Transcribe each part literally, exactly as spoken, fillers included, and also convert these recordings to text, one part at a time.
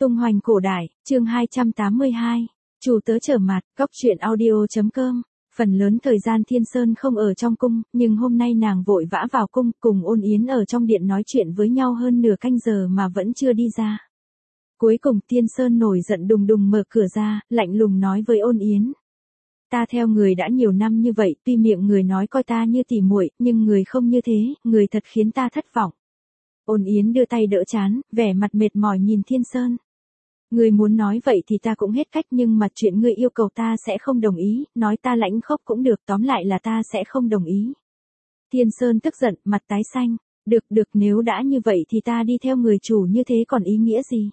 Tung hoành cổ đại, chương hai trăm tám mươi hai. Chủ tớ trở mặt, góc truyện audio.com. Phần lớn thời gian Thiên Sơn không ở trong cung, nhưng hôm nay nàng vội vã vào cung, cùng Ôn Yến ở trong điện nói chuyện với nhau hơn nửa canh giờ mà vẫn chưa đi ra. Cuối cùng Thiên Sơn nổi giận đùng đùng mở cửa ra, lạnh lùng nói với Ôn Yến. Ta theo người đã nhiều năm như vậy, tuy miệng người nói coi ta như tỉ muội, nhưng người không như thế, người thật khiến ta thất vọng. Ôn Yến đưa tay đỡ trán, vẻ mặt mệt mỏi nhìn Thiên Sơn. Ngươi muốn nói vậy thì ta cũng hết cách, nhưng mà chuyện ngươi yêu cầu ta sẽ không đồng ý, nói ta lãnh khốc cũng được, tóm lại là ta sẽ không đồng ý. Thiên Sơn tức giận, mặt tái xanh. Được được, nếu đã như vậy thì ta đi theo người chủ như thế còn ý nghĩa gì?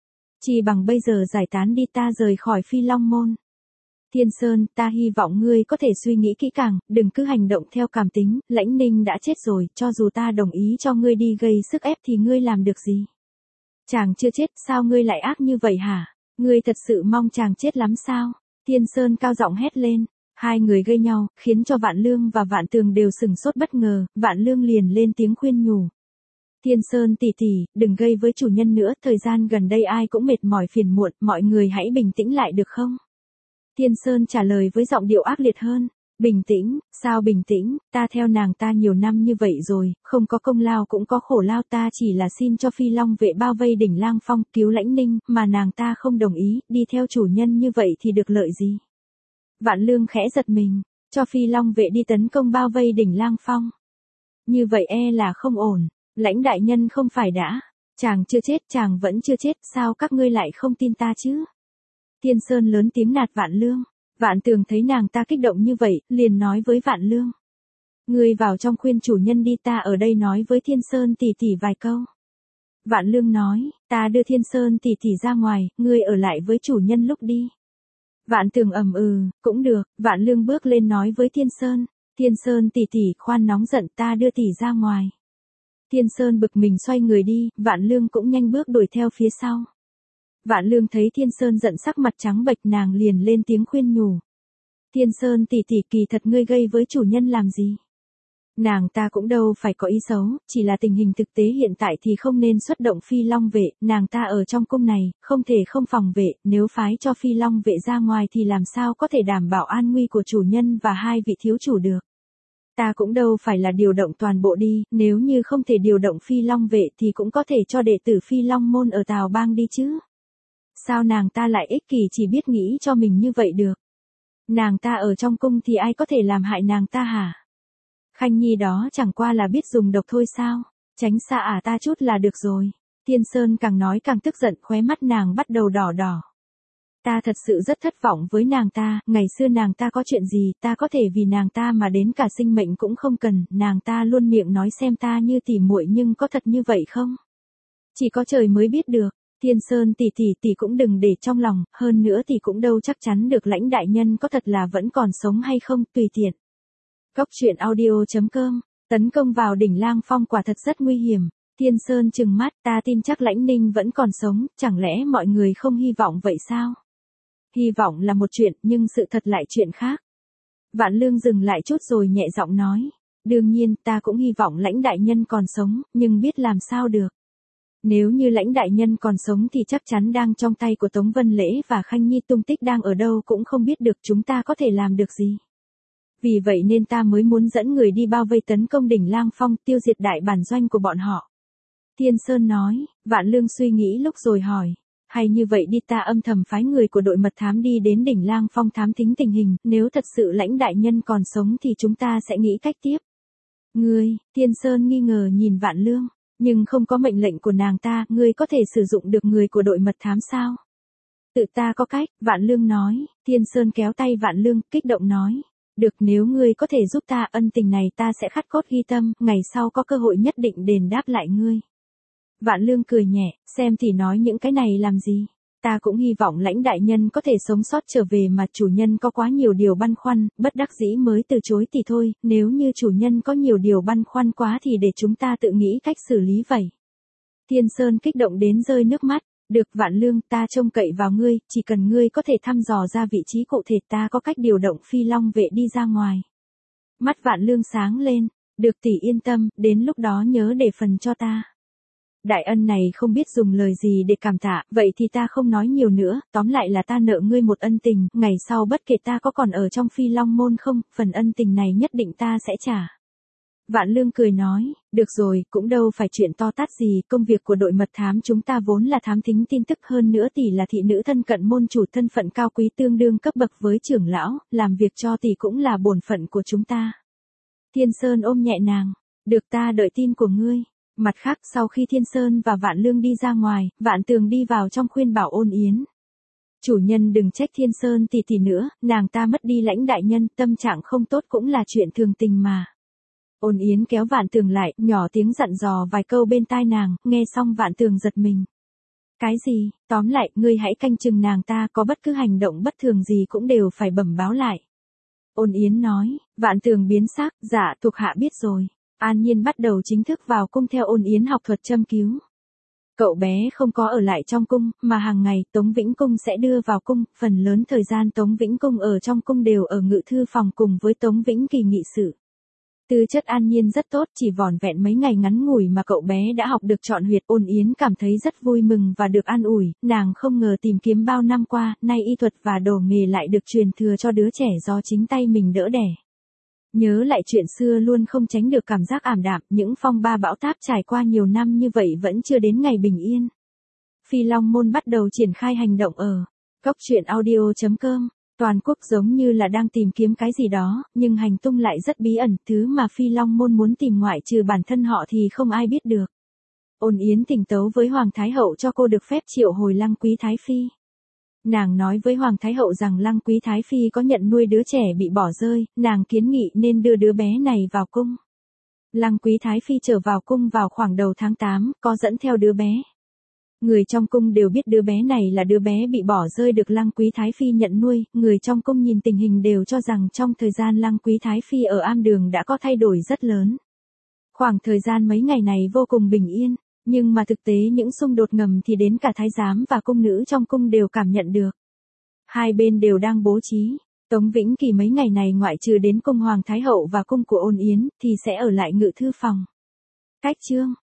Chỉ bằng bây giờ giải tán đi, ta rời khỏi Phi Long Môn. Thiên Sơn, ta hy vọng ngươi có thể suy nghĩ kỹ càng, đừng cứ hành động theo cảm tính, Lãnh Ninh đã chết rồi, cho dù ta đồng ý cho ngươi đi gây sức ép thì ngươi làm được gì? Chàng chưa chết, sao ngươi lại ác như vậy hả? Ngươi thật sự mong chàng chết lắm sao? Thiên Sơn cao giọng hét lên. Hai người gây nhau, khiến cho Vạn Lương và Vạn Tường đều sừng sốt bất ngờ, Vạn Lương liền lên tiếng khuyên nhủ. Thiên Sơn tỷ tỷ, đừng gây với chủ nhân nữa, thời gian gần đây ai cũng mệt mỏi phiền muộn, mọi người hãy bình tĩnh lại được không? Thiên Sơn trả lời với giọng điệu ác liệt hơn. Bình tĩnh, sao bình tĩnh, ta theo nàng ta nhiều năm như vậy rồi, không có công lao cũng có khổ lao, ta chỉ là xin cho Phi Long vệ bao vây đỉnh Lang Phong, cứu Lãnh Ninh, mà nàng ta không đồng ý, đi theo chủ nhân như vậy thì được lợi gì? Vạn Lương khẽ giật mình, cho Phi Long vệ đi tấn công bao vây đỉnh Lang Phong. Như vậy e là không ổn, Lãnh đại nhân không phải đã, chàng chưa chết, chàng vẫn chưa chết, sao các ngươi lại không tin ta chứ? Thiên Sơn lớn tiếng nạt Vạn Lương. Vạn Tường thấy nàng ta kích động như vậy, liền nói với Vạn Lương. Ngươi vào trong khuyên chủ nhân đi, ta ở đây nói với Thiên Sơn tỷ tỷ vài câu. Vạn Lương nói, ta đưa Thiên Sơn tỷ tỷ ra ngoài, ngươi ở lại với chủ nhân lúc đi. Vạn Tường ầm ừ, cũng được, Vạn Lương bước lên nói với Thiên Sơn. Thiên Sơn tỷ tỷ khoan nóng giận, ta đưa tỷ ra ngoài. Thiên Sơn bực mình xoay người đi, Vạn Lương cũng nhanh bước đuổi theo phía sau. Vạn Lương thấy Thiên Sơn giận sắc mặt trắng bệch, nàng liền lên tiếng khuyên nhủ. Thiên Sơn tỷ tỷ, kỳ thật ngươi gây với chủ nhân làm gì? Nàng ta cũng đâu phải có ý xấu, chỉ là tình hình thực tế hiện tại thì không nên xuất động Phi Long vệ, nàng ta ở trong cung này, không thể không phòng vệ, nếu phái cho Phi Long vệ ra ngoài thì làm sao có thể đảm bảo an nguy của chủ nhân và hai vị thiếu chủ được. Ta cũng đâu phải là điều động toàn bộ đi, nếu như không thể điều động Phi Long vệ thì cũng có thể cho đệ tử Phi Long môn ở Tào Bang đi chứ. Sao nàng ta lại ích kỷ chỉ biết nghĩ cho mình như vậy được? Nàng ta ở trong cung thì ai có thể làm hại nàng ta hả? Khanh Nhi đó chẳng qua là biết dùng độc thôi sao? Tránh xa ả ta chút là được rồi. Thiên Sơn càng nói càng tức giận, khóe mắt nàng bắt đầu đỏ đỏ. Ta thật sự rất thất vọng với nàng ta, ngày xưa nàng ta có chuyện gì, ta có thể vì nàng ta mà đến cả sinh mệnh cũng không cần, nàng ta luôn miệng nói xem ta như tỉ muội, nhưng có thật như vậy không? Chỉ có trời mới biết được. Thiên Sơn tỷ tỷ tỷ cũng đừng để trong lòng, hơn nữa tỷ cũng đâu chắc chắn được Lãnh đại nhân có thật là vẫn còn sống hay không, tùy tiện. Góc truyện audio.com. Tấn công vào đỉnh Lang Phong quả thật rất nguy hiểm. Thiên Sơn trừng mắt, ta tin chắc Lãnh Ninh vẫn còn sống, chẳng lẽ mọi người không hy vọng vậy sao? Hy vọng là một chuyện, nhưng sự thật lại chuyện khác. Vạn Lương dừng lại chút rồi nhẹ giọng nói. Đương nhiên, ta cũng hy vọng Lãnh đại nhân còn sống, nhưng biết làm sao được. Nếu như Lãnh đại nhân còn sống thì chắc chắn đang trong tay của Tống Vân Lễ và Khanh Nhi, tung tích đang ở đâu cũng không biết được, chúng ta có thể làm được gì. Vì vậy nên ta mới muốn dẫn người đi bao vây tấn công đỉnh Lang Phong, tiêu diệt đại bản doanh của bọn họ. Thiên Sơn nói. Vạn Lương suy nghĩ lúc rồi hỏi. Hay như vậy đi, ta âm thầm phái người của đội mật thám đi đến đỉnh Lang Phong thám thính tình hình, nếu thật sự Lãnh đại nhân còn sống thì chúng ta sẽ nghĩ cách tiếp. Ngươi, Thiên Sơn nghi ngờ nhìn Vạn Lương. Nhưng không có mệnh lệnh của nàng ta, ngươi có thể sử dụng được người của đội mật thám sao? Tự ta có cách, Vạn Lương nói. Thiên Sơn kéo tay Vạn Lương, kích động nói. Được, nếu ngươi có thể giúp ta, ân tình này ta sẽ khắc cốt ghi tâm, ngày sau có cơ hội nhất định đền đáp lại ngươi. Vạn Lương cười nhẹ, xem thì nói những cái này làm gì? Ta cũng hy vọng Lãnh đại nhân có thể sống sót trở về, mà chủ nhân có quá nhiều điều băn khoăn, bất đắc dĩ mới từ chối thì thôi, nếu như chủ nhân có nhiều điều băn khoăn quá thì để chúng ta tự nghĩ cách xử lý vậy. Thiên Sơn kích động đến rơi nước mắt. Được Vạn Lương, ta trông cậy vào ngươi, chỉ cần ngươi có thể thăm dò ra vị trí cụ thể, ta có cách điều động Phi Long vệ đi ra ngoài. Mắt Vạn Lương sáng lên. Được tỷ yên tâm, đến lúc đó nhớ để phần cho ta. Đại ân này không biết dùng lời gì để cảm tạ, vậy thì ta không nói nhiều nữa, tóm lại là ta nợ ngươi một ân tình, ngày sau bất kể ta có còn ở trong Phi Long môn không, phần ân tình này nhất định ta sẽ trả. Vạn Lương cười nói, được rồi, cũng đâu phải chuyện to tát gì, công việc của đội mật thám chúng ta vốn là thám thính tin tức, hơn nữa tỷ là thị nữ thân cận môn chủ, thân phận cao quý tương đương cấp bậc với trưởng lão, làm việc cho tỷ cũng là bổn phận của chúng ta. Thiên Sơn ôm nhẹ nàng, được, ta đợi tin của ngươi. Mặt khác, sau khi Thiên Sơn và Vạn Lương đi ra ngoài, Vạn Tường đi vào trong khuyên bảo Ôn Yến. Chủ nhân đừng trách Thiên Sơn tỷ tỷ nữa, nàng ta mất đi lãnh đại nhân, tâm trạng không tốt cũng là chuyện thường tình mà. Ôn Yến kéo Vạn Tường lại, nhỏ tiếng dặn dò vài câu bên tai nàng, nghe xong Vạn Tường giật mình. Cái gì, tóm lại, ngươi hãy canh chừng nàng ta, có bất cứ hành động bất thường gì cũng đều phải bẩm báo lại. Ôn Yến nói, Vạn Tường biến sắc, dạ, thuộc hạ biết rồi. An Nhiên bắt đầu chính thức vào cung theo Ôn Yến học thuật châm cứu. Cậu bé không có ở lại trong cung, mà hàng ngày Tống Vĩnh Cung sẽ đưa vào cung, phần lớn thời gian Tống Vĩnh Cung ở trong cung đều ở ngự thư phòng cùng với Tống Vĩnh Kỳ nghị sự. Tư chất An Nhiên rất tốt, chỉ vỏn vẹn mấy ngày ngắn ngủi mà cậu bé đã học được chọn huyệt. Ôn Yến cảm thấy rất vui mừng và được an ủi, nàng không ngờ tìm kiếm bao năm qua, nay y thuật và đồ nghề lại được truyền thừa cho đứa trẻ do chính tay mình đỡ đẻ. Nhớ lại chuyện xưa luôn không tránh được cảm giác ảm đạm, những phong ba bão táp trải qua nhiều năm như vậy vẫn chưa đến ngày bình yên. Phi Long môn bắt đầu triển khai hành động ở Cốc Truyện Audio chấm com. Toàn quốc giống như là đang tìm kiếm cái gì đó, nhưng hành tung lại rất bí ẩn, thứ mà Phi Long môn muốn tìm ngoại trừ bản thân họ thì không ai biết được. Ôn Yến thỉnh tấu với Hoàng Thái Hậu cho cô được phép triệu hồi Lăng Quý Thái Phi. Nàng nói với Hoàng Thái Hậu rằng Lăng Quý Thái Phi có nhận nuôi đứa trẻ bị bỏ rơi, nàng kiến nghị nên đưa đứa bé này vào cung. Lăng Quý Thái Phi trở vào cung vào khoảng đầu tháng tám, có dẫn theo đứa bé. Người trong cung đều biết đứa bé này là đứa bé bị bỏ rơi được Lăng Quý Thái Phi nhận nuôi, người trong cung nhìn tình hình đều cho rằng trong thời gian Lăng Quý Thái Phi ở Am Đường đã có thay đổi rất lớn. Khoảng thời gian mấy ngày này vô cùng bình yên, nhưng mà thực tế những xung đột ngầm thì đến cả thái giám và cung nữ trong cung đều cảm nhận được. Hai bên đều đang bố trí, Tống Vĩnh Kỳ mấy ngày này ngoại trừ đến cung Hoàng Thái Hậu và cung của Ôn Yến, thì sẽ ở lại ngự thư phòng. Cách chương